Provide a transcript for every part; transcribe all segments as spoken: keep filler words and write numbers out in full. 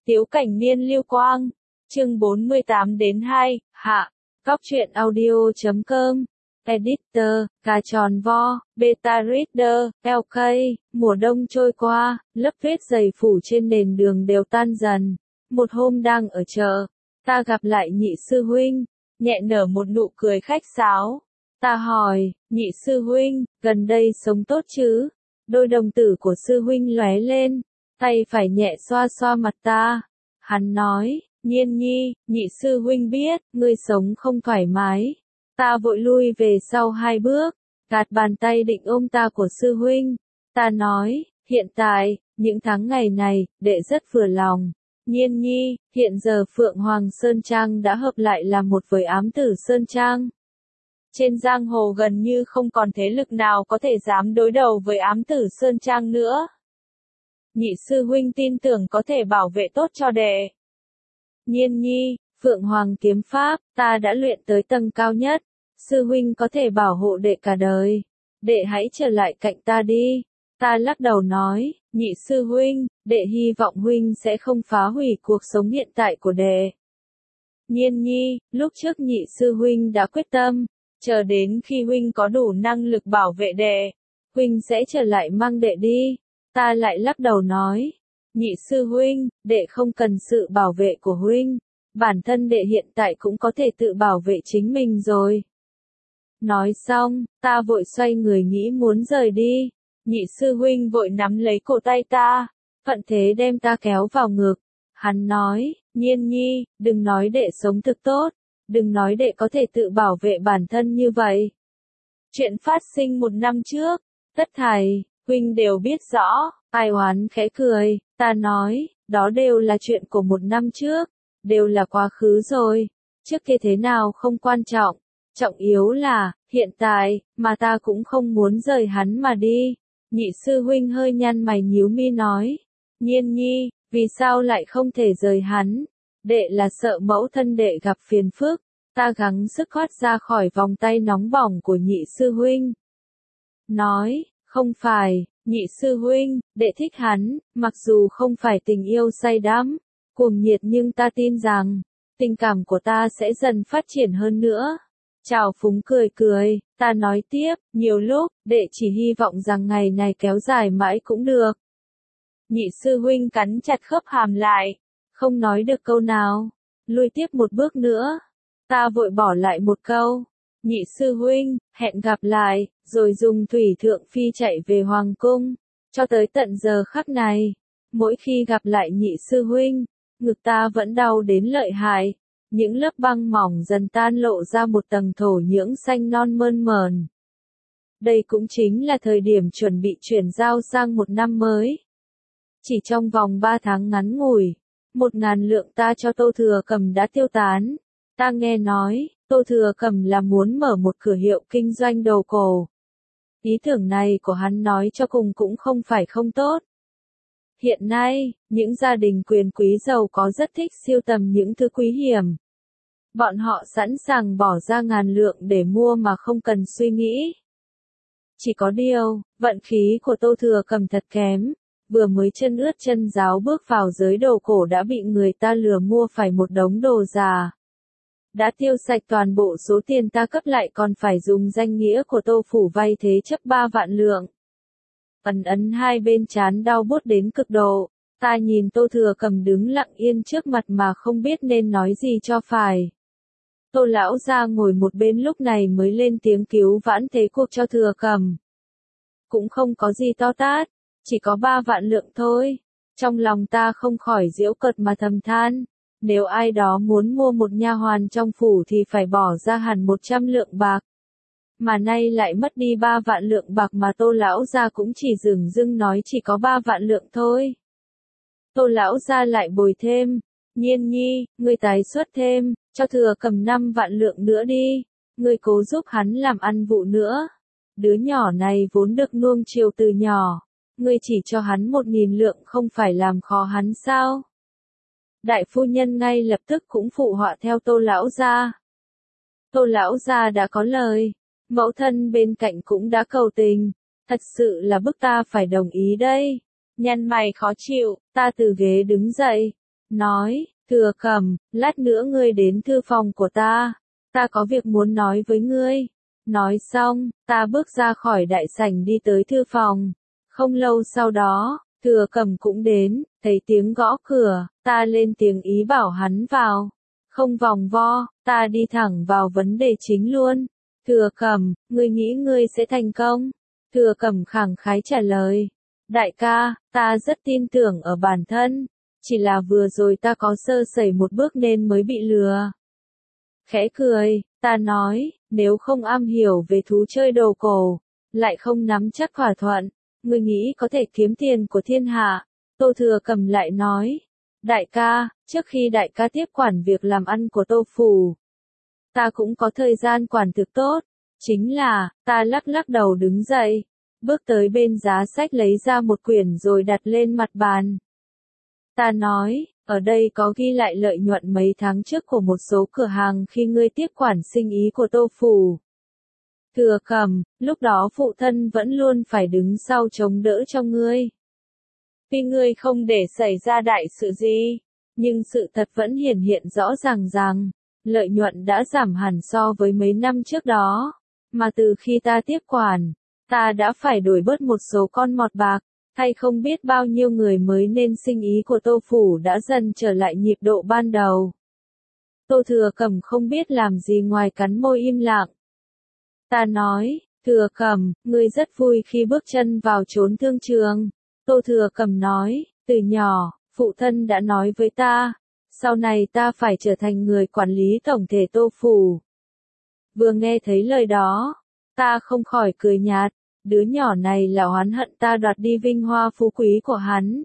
Tiếu Cảnh Niên Lưu Quang, chương bốn mươi tám đến hai, hạ, Góc truyện audio chấm com, Editor, Cà Tròn Vo, Beta Reader, lờ ca, mùa đông trôi qua, lớp vết dày phủ trên nền đường đều tan dần. Một hôm đang ở chợ, ta gặp lại nhị sư huynh, nhẹ nở một nụ cười khách sáo. Ta hỏi, nhị sư huynh, gần đây sống tốt chứ? Đôi đồng tử của sư huynh lóe lên, tay phải nhẹ xoa xoa mặt ta. Hắn nói, Nhiên nhi, nhị sư huynh biết, ngươi sống không thoải mái. Ta vội lui về sau hai bước, gạt bàn tay định ôm ta của sư huynh. Ta nói, hiện tại, những tháng ngày này, đệ rất vừa lòng. Nhiên nhi, hiện giờ Phượng Hoàng Sơn Trang đã hợp lại làm một với Ám Tử Sơn Trang. Trên giang hồ gần như không còn thế lực nào có thể dám đối đầu với Ám Tử Sơn Trang nữa. Nhị sư huynh tin tưởng có thể bảo vệ tốt cho đệ. Nhiên nhi, Phượng Hoàng kiếm pháp, ta đã luyện tới tầng cao nhất. Sư huynh có thể bảo hộ đệ cả đời. Đệ hãy trở lại cạnh ta đi. Ta lắc đầu nói, nhị sư huynh, đệ hy vọng huynh sẽ không phá hủy cuộc sống hiện tại của đệ. Nhiên nhi, lúc trước nhị sư huynh đã quyết tâm, chờ đến khi huynh có đủ năng lực bảo vệ đệ, huynh sẽ trở lại mang đệ đi. Ta lại lắc đầu nói, nhị sư huynh, đệ không cần sự bảo vệ của huynh, bản thân đệ hiện tại cũng có thể tự bảo vệ chính mình rồi. Nói xong, ta vội xoay người nghĩ muốn rời đi. Nhị sư huynh vội nắm lấy cổ tay ta, thuận thế đem ta kéo vào ngực. Hắn nói, Nhiên nhi, đừng nói đệ sống thực tốt, đừng nói đệ có thể tự bảo vệ bản thân như vậy. Chuyện phát sinh một năm trước, tất thảy, huynh đều biết rõ. Ai Oán khẽ cười, ta nói, đó đều là chuyện của một năm trước, đều là quá khứ rồi, trước kia thế nào không quan trọng, trọng yếu là, hiện tại, mà ta cũng không muốn rời hắn mà đi. Nhị sư huynh hơi nhăn mày nhíu mi nói, Nhiên nhi, vì sao lại không thể rời hắn? Đệ là sợ mẫu thân đệ gặp phiền phức. Ta gắng sức thoát ra khỏi vòng tay nóng bỏng của nhị sư huynh. Nói, không phải, nhị sư huynh, đệ thích hắn, mặc dù không phải tình yêu say đắm, cuồng nhiệt nhưng ta tin rằng, tình cảm của ta sẽ dần phát triển hơn nữa. Trào phúng cười cười, ta nói tiếp, nhiều lúc, đệ chỉ hy vọng rằng ngày này kéo dài mãi cũng được. Nhị sư huynh cắn chặt khớp hàm lại, không nói được câu nào, lui tiếp một bước nữa. Ta vội bỏ lại một câu, nhị sư huynh, hẹn gặp lại, rồi dùng thủy thượng phi chạy về Hoàng Cung. Cho tới tận giờ khắc này, mỗi khi gặp lại nhị sư huynh, ngực ta vẫn đau đến lợi hại. Những lớp băng mỏng dần tan lộ ra một tầng thổ nhưỡng xanh non mơn mởn. Đây cũng chính là thời điểm chuẩn bị chuyển giao sang một năm mới. Chỉ trong vòng ba tháng ngắn ngủi, một ngàn lượng ta cho Tô Thừa Cầm đã tiêu tán. Ta nghe nói, Tô Thừa Cầm là muốn mở một cửa hiệu kinh doanh đồ cổ. Ý tưởng này của hắn nói cho cùng cũng không phải không tốt. Hiện nay, những gia đình quyền quý giàu có rất thích sưu tầm những thứ quý hiểm. Bọn họ sẵn sàng bỏ ra ngàn lượng để mua mà không cần suy nghĩ. Chỉ có điều, vận khí của Tô Thừa Cầm thật kém, vừa mới chân ướt chân ráo bước vào giới đồ cổ đã bị người ta lừa mua phải một đống đồ già. Đã tiêu sạch toàn bộ số tiền ta cấp lại còn phải dùng danh nghĩa của Tô Phủ vay thế chấp ba vạn lượng. Ấn ấn hai bên trán đau buốt đến cực độ, ta nhìn Tô Thừa Cầm đứng lặng yên trước mặt mà không biết nên nói gì cho phải. Tô lão gia ngồi một bên lúc này mới lên tiếng cứu vãn thế cuộc cho Thừa Cầm. Cũng không có gì to tát, chỉ có ba vạn lượng thôi. Trong lòng ta không khỏi giễu cợt mà thầm than, nếu ai đó muốn mua một nha hoàn trong phủ thì phải bỏ ra hẳn một trăm lượng bạc. Mà nay lại mất đi ba vạn lượng bạc mà Tô lão gia cũng chỉ dửng dưng nói chỉ có ba vạn lượng thôi. Tô lão gia lại bồi thêm, Nhiên nhi, ngươi tái xuất thêm, cho Thừa Cầm năm vạn lượng nữa đi, ngươi cố giúp hắn làm ăn vụ nữa. Đứa nhỏ này vốn được nuông chiều từ nhỏ, ngươi chỉ cho hắn một nghìn lượng không phải làm khó hắn sao? Đại phu nhân ngay lập tức cũng phụ họa theo Tô lão gia. Tô lão gia đã có lời, mẫu thân bên cạnh cũng đã cầu tình, thật sự là bức ta phải đồng ý đây. Nhăn mày khó chịu, ta từ ghế đứng dậy, nói, Thừa Cẩm, lát nữa ngươi đến thư phòng của ta, ta có việc muốn nói với ngươi. Nói xong, ta bước ra khỏi đại sảnh đi tới thư phòng. Không lâu sau đó, Thừa Cẩm cũng đến, thấy tiếng gõ cửa, ta lên tiếng ý bảo hắn vào. Không vòng vo, ta đi thẳng vào vấn đề chính luôn. Thừa Cẩm, ngươi nghĩ ngươi sẽ thành công? Thừa Cẩm khẳng khái trả lời. Đại ca, ta rất tin tưởng ở bản thân. Chỉ là vừa rồi ta có sơ sẩy một bước nên mới bị lừa. Khẽ cười, ta nói, nếu không am hiểu về thú chơi đồ cổ, lại không nắm chắc thỏa thuận, ngươi nghĩ có thể kiếm tiền của thiên hạ. Tô Thừa Cẩm lại nói, đại ca, trước khi đại ca tiếp quản việc làm ăn của Tô Phủ, ta cũng có thời gian quản thực tốt. Chính là, ta lắc lắc đầu đứng dậy, bước tới bên giá sách lấy ra một quyển rồi đặt lên mặt bàn. Ta nói, ở đây có ghi lại lợi nhuận mấy tháng trước của một số cửa hàng khi ngươi tiếp quản sinh ý của Tô Phủ. Thừa Cẩm, lúc đó phụ thân vẫn luôn phải đứng sau chống đỡ cho ngươi. Tuy ngươi không để xảy ra đại sự gì, nhưng sự thật vẫn hiển hiện rõ ràng rằng, lợi nhuận đã giảm hẳn so với mấy năm trước đó, mà từ khi ta tiếp quản, ta đã phải đổi bớt một số con mọt bạc, hay không biết bao nhiêu người mới nên sinh ý của Tô Phủ đã dần trở lại nhịp độ ban đầu. Tô Thừa Cẩm không biết làm gì ngoài cắn môi im lặng. Ta nói, Thừa Cẩm, ngươi rất vui khi bước chân vào chốn thương trường. Tô Thừa Cẩm nói, từ nhỏ, phụ thân đã nói với ta, sau này ta phải trở thành người quản lý tổng thể Tô Phủ. Vừa nghe thấy lời đó, ta không khỏi cười nhạt, đứa nhỏ này là oán hận ta đoạt đi vinh hoa phú quý của hắn.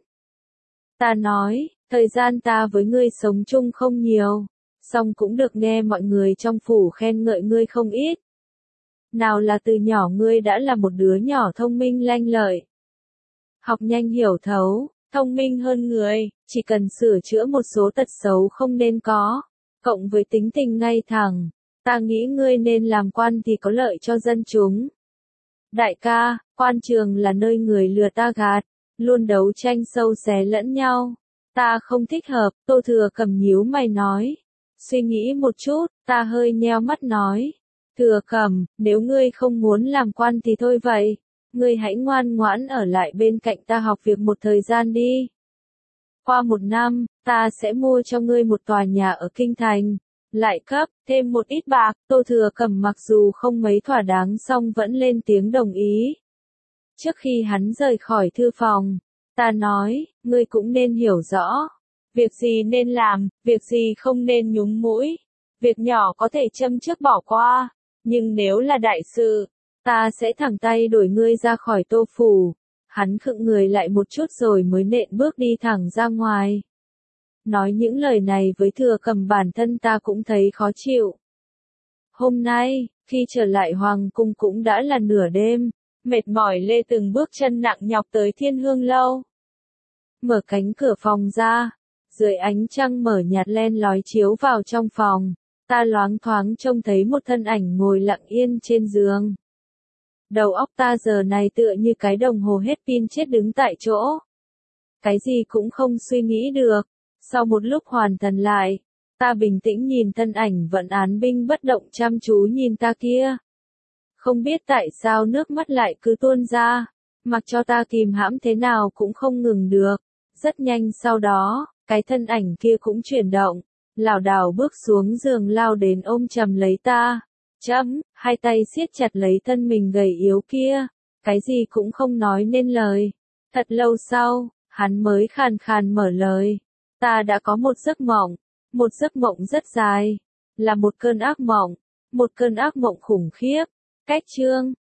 Ta nói, thời gian ta với ngươi sống chung không nhiều, song cũng được nghe mọi người trong phủ khen ngợi ngươi không ít. Nào là từ nhỏ ngươi đã là một đứa nhỏ thông minh lanh lợi, học nhanh hiểu thấu, thông minh hơn người, chỉ cần sửa chữa một số tật xấu không nên có, cộng với tính tình ngay thẳng, ta nghĩ ngươi nên làm quan thì có lợi cho dân chúng. Đại ca, quan trường là nơi người lừa ta gạt, luôn đấu tranh sâu xé lẫn nhau. Ta không thích hợp, Tô Thừa Cẩm nhíu mày nói. Suy nghĩ một chút, ta hơi nheo mắt nói. Thừa Cẩm, nếu ngươi không muốn làm quan thì thôi vậy. Ngươi hãy ngoan ngoãn ở lại bên cạnh ta học việc một thời gian đi. Qua một năm, ta sẽ mua cho ngươi một tòa nhà ở Kinh Thành. Lại cấp, thêm một ít bạc, Tô Thừa Cẩm mặc dù không mấy thỏa đáng song vẫn lên tiếng đồng ý. Trước khi hắn rời khỏi thư phòng, ta nói, ngươi cũng nên hiểu rõ. Việc gì nên làm, việc gì không nên nhúng mũi. Việc nhỏ có thể châm trước bỏ qua, nhưng nếu là đại sự, ta sẽ thẳng tay đuổi ngươi ra khỏi Tô Phủ. Hắn khựng người lại một chút rồi mới nện bước đi thẳng ra ngoài. Nói những lời này với Thừa Cẩm bản thân ta cũng thấy khó chịu. Hôm nay, khi trở lại Hoàng Cung cũng đã là nửa đêm, mệt mỏi lê từng bước chân nặng nhọc tới Thiên Hương Lâu. Mở cánh cửa phòng ra, dưới ánh trăng mở nhạt len lói chiếu vào trong phòng, ta loáng thoáng trông thấy một thân ảnh ngồi lặng yên trên giường. Đầu óc ta giờ này tựa như cái đồng hồ hết pin chết đứng tại chỗ. Cái gì cũng không suy nghĩ được. Sau một lúc hoàn thần lại, ta bình tĩnh nhìn thân ảnh vẫn án binh bất động chăm chú nhìn ta kia. Không biết tại sao nước mắt lại cứ tuôn ra, mặc cho ta kìm hãm thế nào cũng không ngừng được. Rất nhanh sau đó, cái thân ảnh kia cũng chuyển động, lảo đảo bước xuống giường lao đến ôm chầm lấy ta. Chấm, hai tay siết chặt lấy thân mình gầy yếu kia, cái gì cũng không nói nên lời. Thật lâu sau, hắn mới khàn khàn mở lời. Ta đã có một giấc mộng, một giấc mộng rất dài, là một cơn ác mộng, một cơn ác mộng khủng khiếp. Cách chương